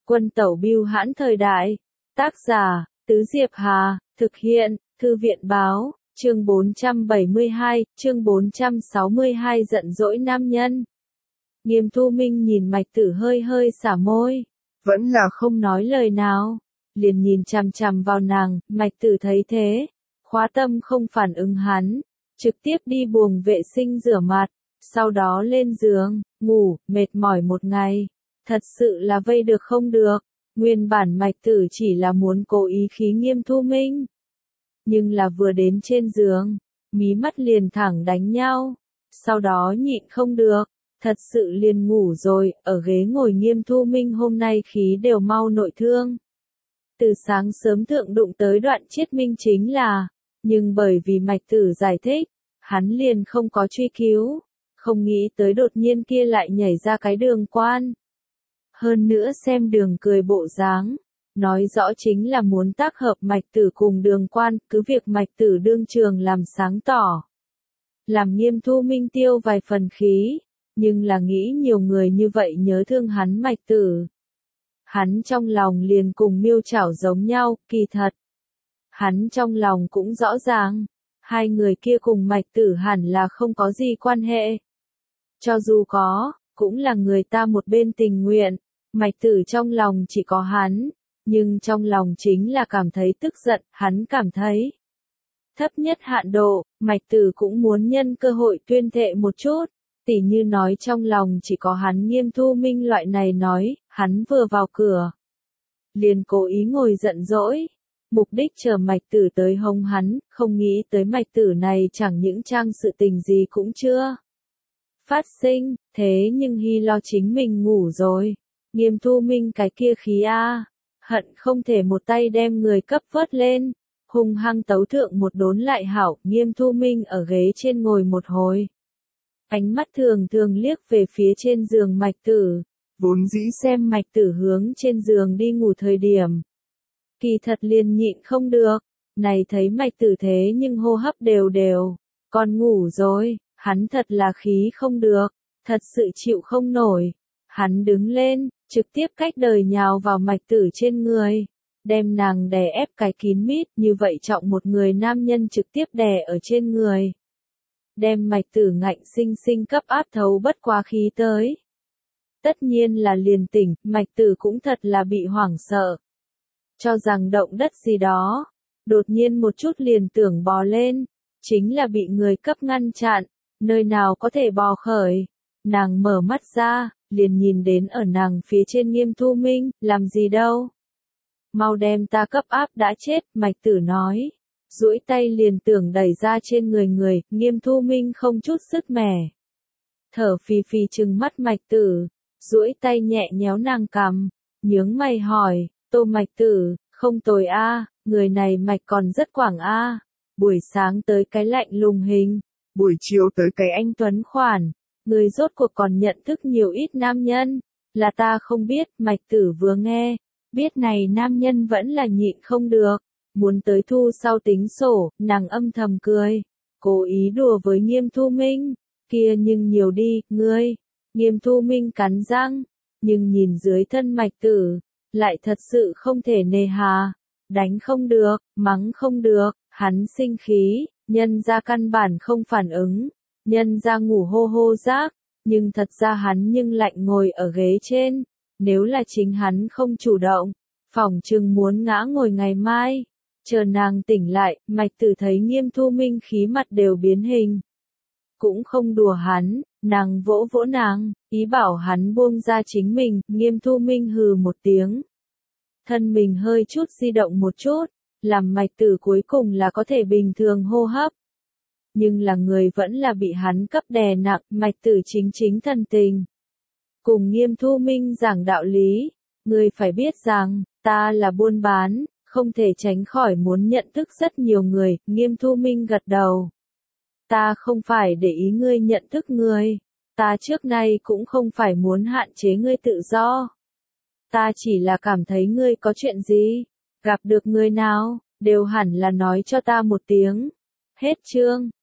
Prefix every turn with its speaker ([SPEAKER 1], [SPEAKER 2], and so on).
[SPEAKER 1] Quân tẩu bưu hãn thời đại. Tác giả, Tứ Diệp Hà, thực hiện, Thư viện báo, chương 472, chương 462 giận dỗi nam nhân. Nghiêm Thu Minh nhìn Mạch Tử hơi hơi xả môi, vẫn là không nói lời nào, liền nhìn chằm chằm vào nàng. Mạch Tử thấy thế, khóa tâm không phản ứng hắn, trực tiếp đi buồng vệ sinh rửa mặt, sau đó lên giường, ngủ. Mệt mỏi một ngày, thật sự là vây được không được. Nguyên bản Mạch Tử chỉ là muốn cố ý khí Nghiêm Thu Minh, nhưng là vừa đến trên giường, mí mắt liền thẳng đánh nhau, sau đó nhịn không được, thật sự liền ngủ rồi. Ở ghế ngồi Nghiêm Thu Minh hôm nay khí đều mau nội thương. Từ sáng sớm thượng đụng tới Đoạn Chiết Minh chính là, nhưng bởi vì Mạch Tử giải thích, hắn liền không có truy cứu, không nghĩ tới đột nhiên kia lại nhảy ra cái Đường Quan. Hơn nữa xem Đường cười bộ dáng, nói rõ chính là muốn tác hợp Mạch Tử cùng Đường Quan, cứ việc Mạch Tử đương trường làm sáng tỏ, làm Nghiêm Thu Minh tiêu vài phần khí, nhưng là nghĩ nhiều người như vậy nhớ thương hắn Mạch Tử. Hắn trong lòng liền cùng miêu chảo giống nhau. Kỳ thật, hắn trong lòng cũng rõ ràng, hai người kia cùng Mạch Tử hẳn là không có gì quan hệ. Cho dù có, cũng là người ta một bên tình nguyện. Mạch Tử trong lòng chỉ có hắn, nhưng trong lòng chính là cảm thấy tức giận. Hắn cảm thấy, thấp nhất hạn độ, Mạch Tử cũng muốn nhân cơ hội tuyên thệ một chút, tỉ như nói trong lòng chỉ có hắn Nghiêm Thu Minh loại này nói. Hắn vừa vào cửa, liền cố ý ngồi giận dỗi, mục đích chờ Mạch Tử tới hông hắn, không nghĩ tới Mạch Tử này chẳng những trang sự tình gì cũng chưa phát sinh, thế nhưng hy lo chính mình ngủ rồi. Nghiêm Thu Minh cái kia khí a, hận không thể một tay đem người cấp vớt lên, hung hăng tấu thượng một đốn lại hảo. Nghiêm Thu Minh ở ghế trên ngồi một hồi, ánh mắt thường thường liếc về phía trên giường Mạch Tử, vốn dĩ xem Mạch Tử hướng trên giường đi ngủ thời điểm, kỳ thật liền nhịn không được, này thấy Mạch Tử thế nhưng hô hấp đều đều, còn ngủ rồi, hắn thật là khí không được, thật sự chịu không nổi. Hắn đứng lên, trực tiếp cách đời nhào vào Mạch Tử trên người, đem nàng đè ép cái kín mít. Như vậy trọng một người nam nhân trực tiếp đè ở trên người, đem Mạch Tử ngạnh sinh sinh cấp áp thấu bất quá khí tới. Tất nhiên là liền tỉnh. Mạch Tử cũng thật là bị hoảng sợ, cho rằng động đất gì đó, đột nhiên một chút liền tưởng bò lên, chính là bị người cấp ngăn chặn, nơi nào có thể bò khởi. Nàng mở mắt ra, liền nhìn đến ở nàng phía trên Nghiêm Thu Minh. Làm gì đâu, mau đem ta cấp áp đã chết, Mạch Tử nói, duỗi tay liền tưởng đẩy ra trên người. Nghiêm Thu Minh không chút sức mẻ, thở phì phì trừng mắt Mạch Tử, duỗi tay nhẹ nhéo nàng cằm, nhướng mày hỏi, Tô Mạch Tử, không tồi a, người này mạch còn rất quảng a. Buổi sáng tới cái lạnh lùng hình, buổi chiều tới cái anh tuấn khoản, người rốt cuộc còn nhận thức nhiều ít nam nhân, là ta không biết. Mạch Tử vừa nghe, biết này nam nhân vẫn là nhịn không được, muốn tới thu sau tính sổ. Nàng âm thầm cười, cố ý đùa với Nghiêm Thu Minh, kia nhưng nhiều đi, ngươi. Nghiêm Thu Minh cắn răng, nhưng nhìn dưới thân Mạch Tử, lại thật sự không thể nề hà, đánh không được, mắng không được. Hắn sinh khí, nhân ra căn bản không phản ứng, nhân ra ngủ hô hô rác, nhưng thật ra hắn nhưng lạnh ngồi ở ghế trên, nếu là chính hắn không chủ động, phỏng chừng muốn ngã ngồi ngày mai. Chờ nàng tỉnh lại, Mạch Tử thấy Nghiêm Thu Minh khí mặt đều biến hình, cũng không đùa hắn, nàng vỗ vỗ nàng, ý bảo hắn buông ra chính mình. Nghiêm Thu Minh hừ một tiếng, thân mình hơi chút di động một chút, làm Mạch Tử cuối cùng là có thể bình thường hô hấp. Nhưng là người vẫn là bị hắn cấp đè nặng. Mạch Tử chính thần tình, cùng Nghiêm Thu Minh giảng đạo lý, ngươi phải biết rằng, ta là buôn bán, không thể tránh khỏi muốn nhận thức rất nhiều người. Nghiêm Thu Minh gật đầu, ta không phải để ý ngươi nhận thức người, ta trước nay cũng không phải muốn hạn chế ngươi tự do. Ta chỉ là cảm thấy ngươi có chuyện gì, gặp được người nào, đều hẳn là nói cho ta một tiếng. Hết chương.